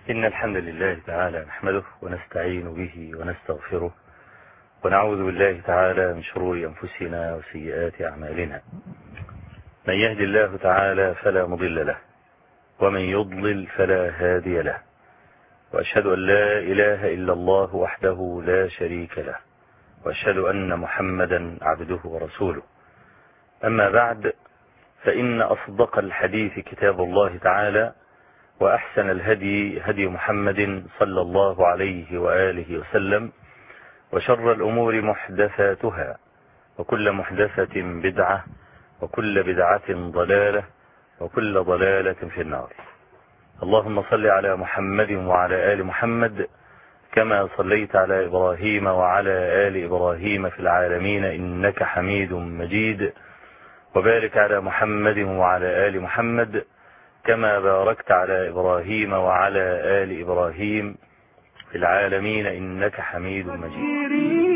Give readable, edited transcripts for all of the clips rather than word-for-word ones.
إن الحمد لله تعالى نحمده ونستعين به ونستغفره ونعوذ بالله تعالى من شرور أنفسنا وسيئات أعمالنا. من يهد الله تعالى فلا مضل له ومن يضلل فلا هادي له، وأشهد أن لا إله إلا الله وحده لا شريك له، وأشهد أن محمدا عبده ورسوله. أما بعد، فإن أصدق الحديث كتاب الله تعالى، وأحسن الهدي هدي محمد صلى الله عليه وآله وسلم، وشر الأمور محدثاتها، وكل محدثة بدعة، وكل بدعة ضلالة، وكل ضلالة في النار. اللهم صل على محمد وعلى آل محمد كما صليت على إبراهيم وعلى آل إبراهيم في العالمين إنك حميد مجيد، وبارك على محمد وعلى آل محمد كما باركت على إبراهيم وعلى آل إبراهيم في العالمين إنك حميد مجيد.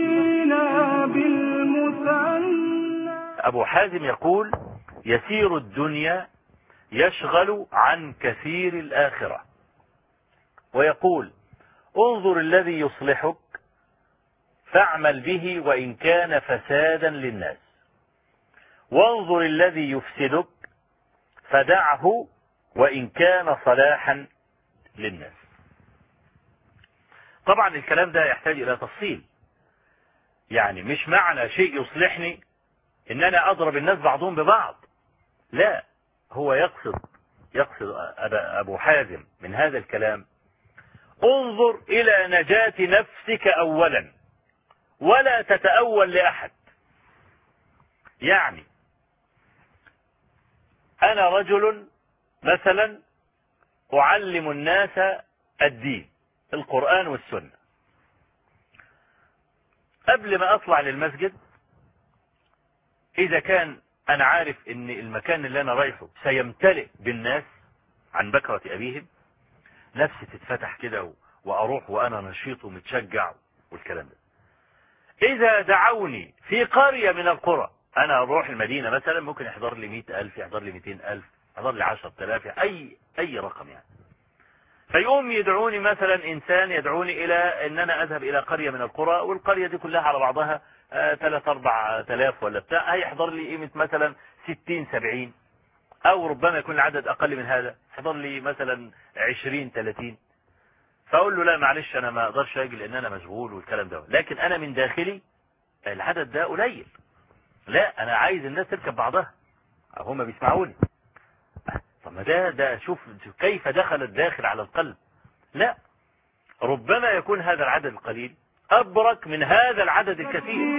أبو حازم يقول: يسير الدنيا يشغل عن كثير الآخرة. ويقول: انظر الذي يصلحك فاعمل به وإن كان فسادا للناس، وانظر الذي يفسدك فدعه وإن كان صلاحا للناس. طبعا الكلام ده يحتاج إلى تفصيل، يعني مش معنى شيء يصلحني إن أنا أضرب الناس بعضهم ببعض، لا، هو يقصد أبو حازم من هذا الكلام: انظر إلى نجاة نفسك أولا ولا تتأول لأحد. يعني أنا رجل مثلا أعلم الناس الدين، القرآن والسنة. قبل ما أطلع للمسجد، إذا كان أنا عارف إن المكان اللي أنا رايحه سيمتلئ بالناس عن بكرة أبيهم، نفسي تتفتح كده وأروح وأنا نشيط ومتشجع والكلام ده. إذا دعوني في قرية من القرى، أنا أروح المدينة مثلا، ممكن يحضر لي 100,000، يحضر لي 200,000، يحضر لي 10,000، أي رقم يعني. فيقوم يدعوني مثلا إنسان يدعوني إلى أن أنا أذهب إلى قرية من القرى، والقرية دي كلها على بعضها 3-4 آلاف ولا بتاع، هيحضر لي قيمة مثلا 60-70، أو ربما يكون العدد أقل من هذا، يحضر لي مثلا 20-30. فأقول له: لا معلش، أنا ما أقدرش أجي لأن أنا مشغول والكلام ده، لكن أنا من داخلي العدد ده قليل، لا، أنا عايز الناس تركب بعضها، هم بيسمعوني. طب ما ده شوف كيف دخل الداخل على القلب. لا، ربما يكون هذا العدد القليل أبرك من هذا العدد الكثير.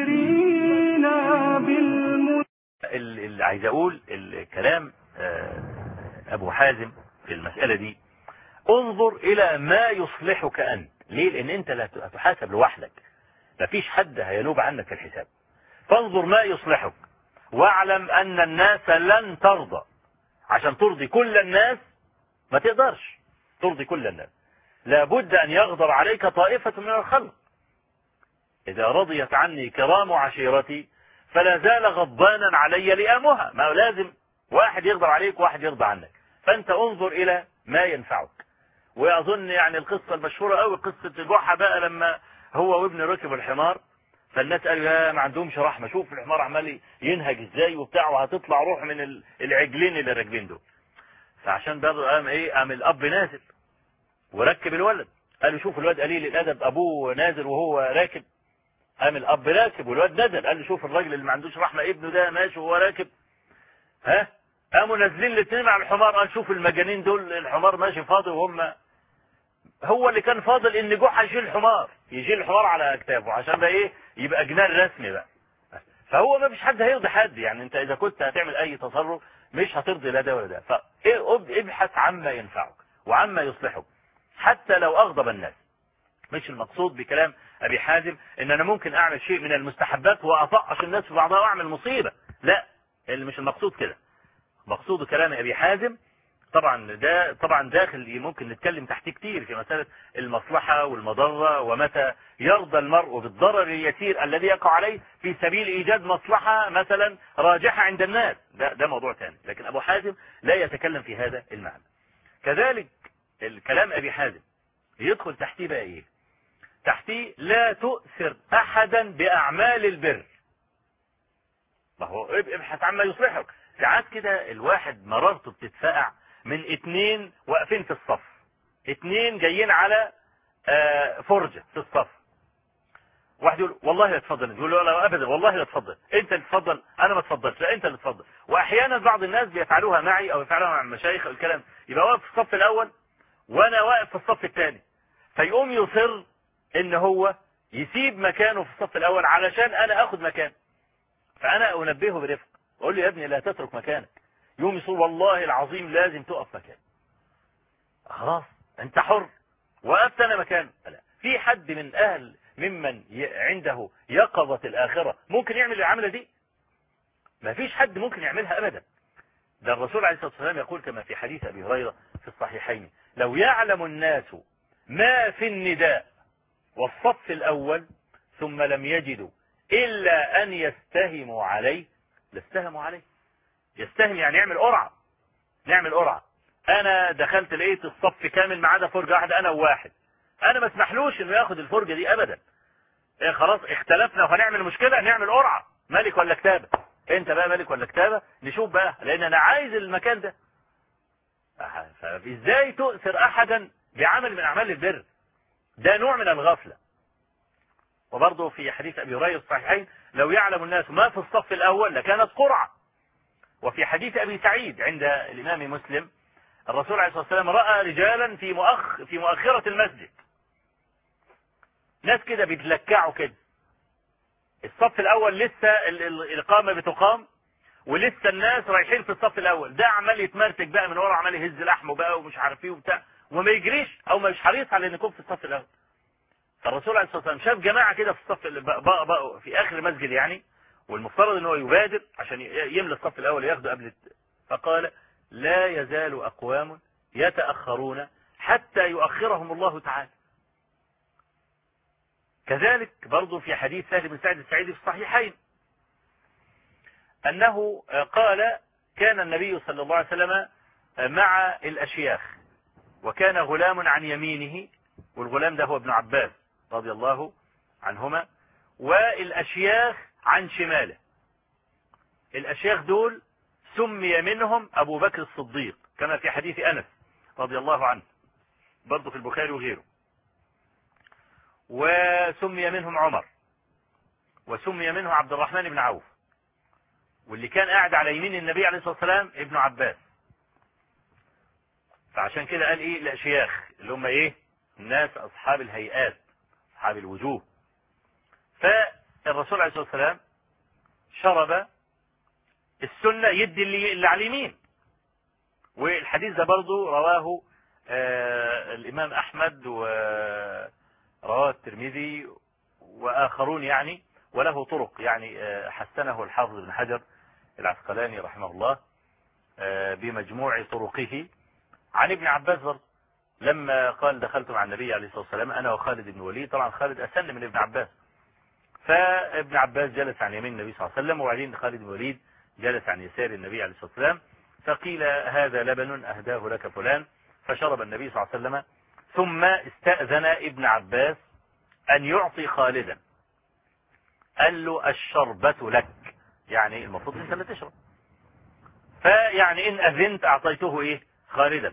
اللي عايز أقول الكلام أبو حازم في المسألة دي: انظر إلى ما يصلحك أنت. ليه؟ لأن أنت لا تحاسب لوحدك، مفيش حد هينوب عنك في الحساب. فانظر ما يصلحك، واعلم أن الناس لن ترضى. عشان ترضي كل الناس ما تقدرش ترضي كل الناس، لابد أن يغضب عليك طائفة من الخلق. إذا رضيت عني كرام عشيرتي فلا زال غضبانا علي لئامها. ما لازم واحد يغضب عليك وواحد يرضى عنك، فأنت انظر إلى ما ينفعك. وأظن يعني القصة المشهورة قوي، قصة جحا بقى، لما هو وابنه ركب الحمار، فالناس قالوا: يا ما عندهمش رحمة، شوف الحمار عمال ينهج ازاي وبتاع، وهتطلع روح من العجلين اللي راكبين دول. فعشان برضه قام الأب نازل وركب الولد، قالوا: شوف الولد قليل الأدب، أبوه نازل وهو راكب. قام الأب راكب والولد نزل، قال له: شوف الراجل اللي ما عندوش رحمة، ابنه ده ماشي وهو راكب. قاموا نازلين الاثنين على الحمار، قال: شوف المجانين دول، الحمار ماشي فاضي وهم. هو اللي كان فاضل ان جحا يشيل الحمار على اكتافه، عشان بقى يبقى جنان رسمي بقى. فهو ما فيش حد هيرضي حد، يعني انت اذا كنت هتعمل اي تصرف مش هترضي لا ده ولا ده. فابحث عما ينفعك وعما يصلحك حتى لو اغضب الناس. مش المقصود بكلام ابي حازم ان انا ممكن اعمل شيء من المستحبات واطقش الناس في بعضها واعمل مصيبة، لا، اللي مش المقصود كده. مقصود كلام ابي حازم طبعا داخل، ممكن نتكلم تحتيه كتير في مسألة المصلحة والمضرة، ومتى يرضى المرء بالضرر اليسير الذي يقع عليه في سبيل ايجاد مصلحة مثلا راجحة عند الناس. ده موضوع ثاني، لكن ابو حازم لا يتكلم في هذا المعنى. كذلك الكلام ابي حازم يدخل تحتيه بقى ايه؟ تحتيه لا تؤثر احدا باعمال البر. ما هو ابحث عما يصلحك. ساعات كده الواحد مرارته بتتفقع من 2 واقفين في الصف، 2 جايين على فرجة في الصف. واحد يقول والله لا تفضل، يقول له لا ابدا والله لا تفضل، انت اللي تفضل، انا ما اتفضلش، لا انت اللي تفضل. واحيانا بعض الناس بيفعلوها معي او يفعلوها مع المشايخ او الكلام، يبقى واقف في الصف الاول وانا واقف في الصف الثاني، فيقوم يصر ان هو يسيب مكانه في الصف الاول علشان انا اخذ مكانه. فانا انبهه برفق، اقول له يا ابني لا تترك مكانك. يقوم يصر والله العظيم لازم تقف مكانك. خلاص انت حر، وقفت انا مكانه. لا، في حد من اهل ممن عنده يقظة الآخرة ممكن يعمل العملة دي؟ ما فيش حد ممكن يعملها أبدا. ده الرسول عليه الصلاة والسلام يقول كما في حديث أبي هريرة في الصحيحين: لو يعلم الناس ما في النداء والصف الأول ثم لم يجدوا إلا أن يستهموا عليه لاستهموا عليه. يستهم يعني يعمل قرعة، نعمل قرعة. أنا دخلت لقيت الصف كامل ما عدا فرجة واحدة أنا وواحد، أنا ما اسمحلوش إنه ياخد الفرجة دي أبدا. إيه خلاص اختلفنا وهنعمل مشكلة، نعمل قرعة ملك ولا كتابة. انت بقى ملك ولا كتابة، نشوف بقى، لان انا عايز المكان ده. فازاي تؤثر احدا بعمل من اعمال البر؟ ده نوع من الغفلة. وبرضه في حديث ابي هريرة الصحيحين: لو يعلم الناس ما في الصف الاول لكانت قرعة. وفي حديث ابي سعيد عند الامام مسلم: الرسول عليه الصلاة والسلام رأى رجالا في مؤخرة المسجد، ناس كده بيتلكعوا كده. الصف الاول لسه الاقامه بتقام، ولسه الناس رايحين في الصف الاول، ده عمال يتمرتك بقى من ورا، عمال يهز لحمه بقى ومش عارف ايه وبتاع، وما يجريش او مش حريص على ان يكون في الصف الاول. فالرسول عليه الصلاه والسلام شاف جماعه كده في الصف بقى في اخر المسجد يعني، والمفترض ان هو يبادر عشان يملى الصف الاول ياخده قبل فقال: لا يزال اقوام يتاخرون حتى يؤخرهم الله تعالى. كذلك برضو في حديث سهل بن سعد السعيدي في الصحيحين أنه قال: كان النبي صلى الله عليه وسلم مع الأشياخ، وكان غلام عن يمينه، والغلام ده هو ابن عباس رضي الله عنهما، والأشياخ عن شماله. الأشياخ دول سمي منهم أبو بكر الصديق كما في حديث أنس رضي الله عنه برضو في البخاري وغيره، وسمي منهم عمر، وسمي منه عبد الرحمن بن عوف، واللي كان قاعد على يمين النبي عليه الصلاة والسلام ابن عباس. فعشان كده قال ايه الاشياخ اللي هم ايه؟ الناس اصحاب الهيئات، اصحاب الوجوه. فالرسول عليه الصلاة والسلام شرب السنة يدي اللي على اليمين. والحديث ده برضو رواه الامام احمد ورواه الترمذي واخرون يعني، وله طرق يعني حسنه الحافظ بن حجر العسقلاني رحمه الله بمجموع طرقه عن ابن عباس برضه، لما قال: دخلت مع النبي عليه الصلاة والسلام أنا وخالد بن وليد. طبعا خالد أسن من ابن عباس، فابن عباس جلس عن يمين النبي صلى الله عليه وسلم، وبعدين خالد بن وليد جلس عن يسار النبي عليه الصلاة والسلام. فقيل: هذا لبن أهداه لك فلان. فشرب النبي صلى الله عليه وسلم، ثم استأذن ابن عباس أن يعطي خالدا، قال له: الشربة لك، يعني المفروض انت اللي تشرب، فيعني ان اذنت اعطيته ايه؟ خالدا.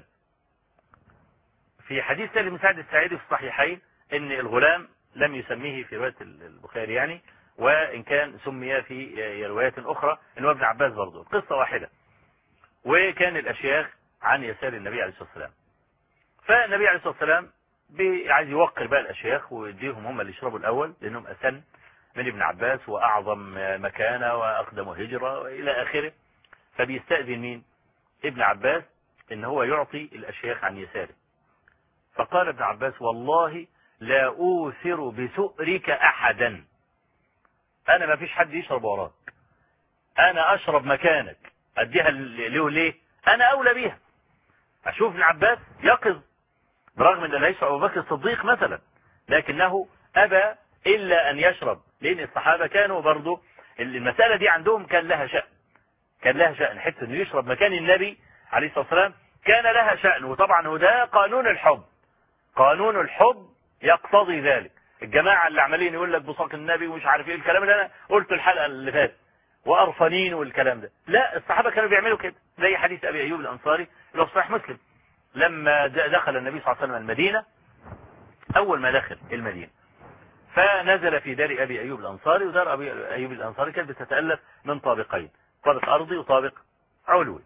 في حديث سهل بن سعد السعيدي في الصحيحين ان الغلام لم يسميه في رواية البخاري يعني، وان كان سمي في روايات اخرى ان هو ابن عباس برضه، قصة واحدة. وكان الاشياخ عن يسار النبي عليه الصلاة والسلام. فالنبي عليه الصلاة والسلام عايز يوقر بقى الاشياخ ويديهم هم اللي يشربوا الاول، لانهم اسن من ابن عباس واعظم مكانة واقدم هجرة والى اخره. فبيستأذن مين؟ ابن عباس ان هو يعطي الاشياخ عن يساره. فقال ابن عباس: والله لا اوثر بسؤرك احدا، انا ما فيش حد يشرب وراك، انا اشرب مكانك، اديها له ليه؟ انا اولى بيها. اشوف ابن عباس يقظ برغم ان لا يشرب ابو بكر الصديق مثلا، لكنه ابى الا ان يشرب، لان الصحابة كانوا برضو المسألة دي عندهم كان لها شأن، كان لها شأن، حتى انه يشرب مكان النبي عليه الصلاة والسلام كان لها شأن. وطبعا وده قانون الحب، قانون الحب يقتضي ذلك. الجماعة اللي عمالين يقول لك بصاق النبي ومش عارف ايه الكلام اللي انا قلته الحلقة اللي فاتت وقرفانين والكلام ده، لا، الصحابة كانوا بيعملوا كده، زي حديث ابي ايوب الانصاري اللي في صحيح مسلم لما دخل النبي صلى الله عليه وسلم المدينة. اول ما دخل المدينة فنزل في دار ابي ايوب الانصاري، ودار ابي ايوب الانصاري كانت بتتألف من طابقين، طابق ارضي وطابق علوي.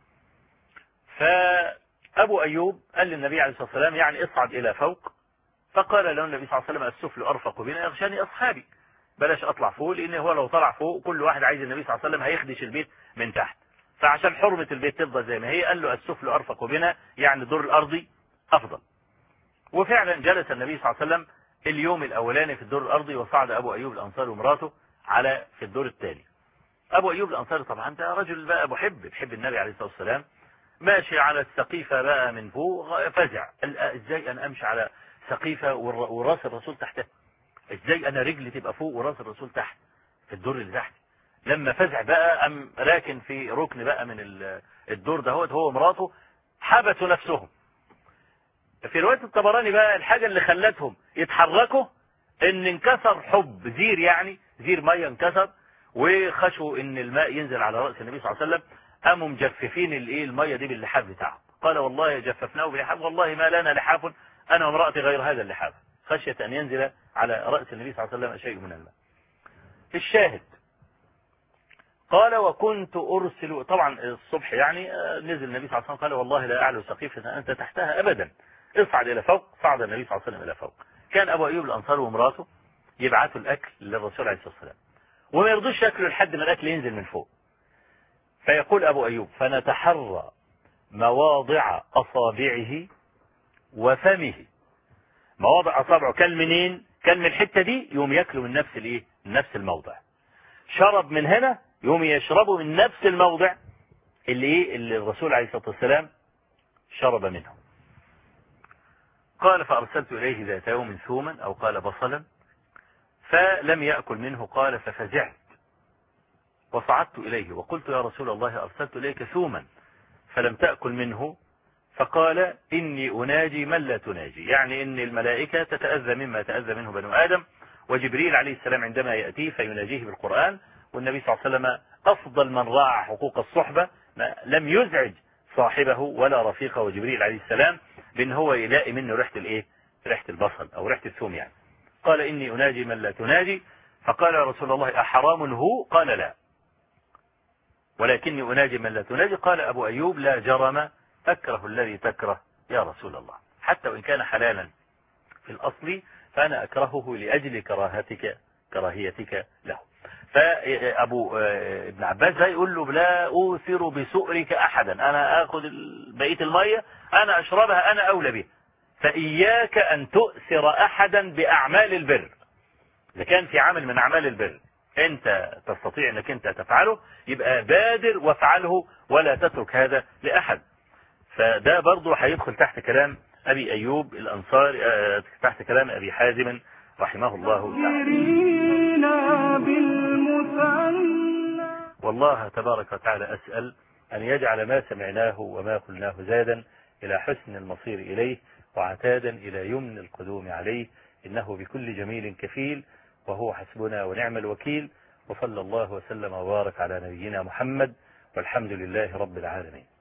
فابو ايوب قال للنبي عليه الصلاة والسلام يعني اصعد الى فوق، فقال له النبي صلى الله عليه وسلم السفل ارفق بنا يغشاني اصحابي، بلاش اطلع فوق، لان هو لو طلع فوق كل واحد عايز النبي صلى الله عليه وسلم هيخدش البيت من تحت، فعشان حرمة البيت تفضل زي ما هي قال له السفل ارفق بنا، يعني الدور الارضي افضل. وفعلا جلس النبي صلى الله عليه وسلم اليوم الاولاني في الدور الارضي، وصعد ابو ايوب الانصاري ومراته على في الدور الثاني. ابو ايوب الانصاري طبعا ده رجل بقى بيحب النبي عليه الصلاه والسلام، ماشي على السقيفه بقى من فوق، فزع، قال ازاي انا امشي على سقيفه وراس الرسول تحتها؟ ازاي انا رجلي تبقى فوق وراس الرسول تحت في الدور اللي تحت؟ لما فزع بقى ام راكن في ركن بقى من الدور ده، هو ومراته حبسوا نفسهم. في رواية الطبراني بقى الحاجة اللي خلتهم يتحركوا ان انكسر حب زير، يعني زير مية انكسر، وخشوا ان الماء ينزل على رأس النبي صلى الله عليه وسلم، قاموا مجففين المية دي باللحاف بتاعه. قال والله جففناه باللحاف، والله ما لنا لحاف انا وامرأتي غير هذا اللحاف، خشية ان ينزل على رأس النبي صلى الله عليه وسلم شيء من الماء. الشاهد قال وكنت ارسل، طبعا الصبح يعني نزل النبي صلى الله عليه وسلم قال والله لا اعلو سقيفة انت تحتها ابدا، اصعد الى فوق. صعد النبي صلى الله عليه وسلم الى فوق. كان ابو ايوب الانصاري ومراته يبعثوا الاكل للرسول عليه الصلاه والسلام، وما يرضوش ياكلوا لحد ما الاكل ينزل من فوق. فيقول ابو ايوب فنتحرى مواضع اصابعه وفمه، مواضع اصابعه كان منين؟ كان من الحته دي، يوم ياكلوا من نفس نفس الموضع. شرب من هنا يوم يشربوا من نفس الموضع اللي الرسول عليه الصلاه والسلام شرب منه. قال فأرسلت إليه ذات يوم ثوما أو قال بصلا فلم يأكل منه. قال ففزعت وصعدت إليه وقلت يا رسول الله أرسلت إليك ثوما فلم تأكل منه. فقال إني أناجي من لا تناجي، يعني إن الملائكة تتأذى مما يتأذى منه بنو آدم، وجبريل عليه السلام عندما يأتيه فيناجيه بالقرآن، والنبي صلى الله عليه وسلم أفضل من راعى حقوق الصحبة، لم يزعج صاحبه ولا رفيقه وجبريل عليه السلام بأن هو يلاقي منه ريحة البصل أو ريحة الثوم يعني. قال إني أناجي من لا تناجي. فقال يا رسول الله أحرام هو؟ قال لا ولكني أناجي من لا تناجي. قال أبو أيوب لا جرم أكره الذي تكره يا رسول الله، حتى وإن كان حلالا في الأصل فأنا أكرهه لأجل كراهيتك له. فأبو ابن عباس ده يقول له لا أوثر بسؤرك أحدا، أنا أخذ بقية المية أنا أشربها، أنا أولى بها، فإياك أن تؤثر أحدا بأعمال البر. إذا كان في عمل من أعمال البر أنت تستطيع أنك أنت تفعله يبقى بادر وافعله ولا تترك هذا لأحد. فده برضه هيدخل تحت كلام أبي أيوب الأنصاري، تحت كلام أبي حازم رحمه الله تعالى. والله تبارك وتعالى أسأل أن يجعل ما سمعناه وما قلناه زادا إلى حسن المصير إليه وعتادا إلى يمن القدوم عليه، إنه بكل جميل كفيل وهو حسبنا ونعم الوكيل. وصلى الله وسلم وبارك على نبينا محمد والحمد لله رب العالمين.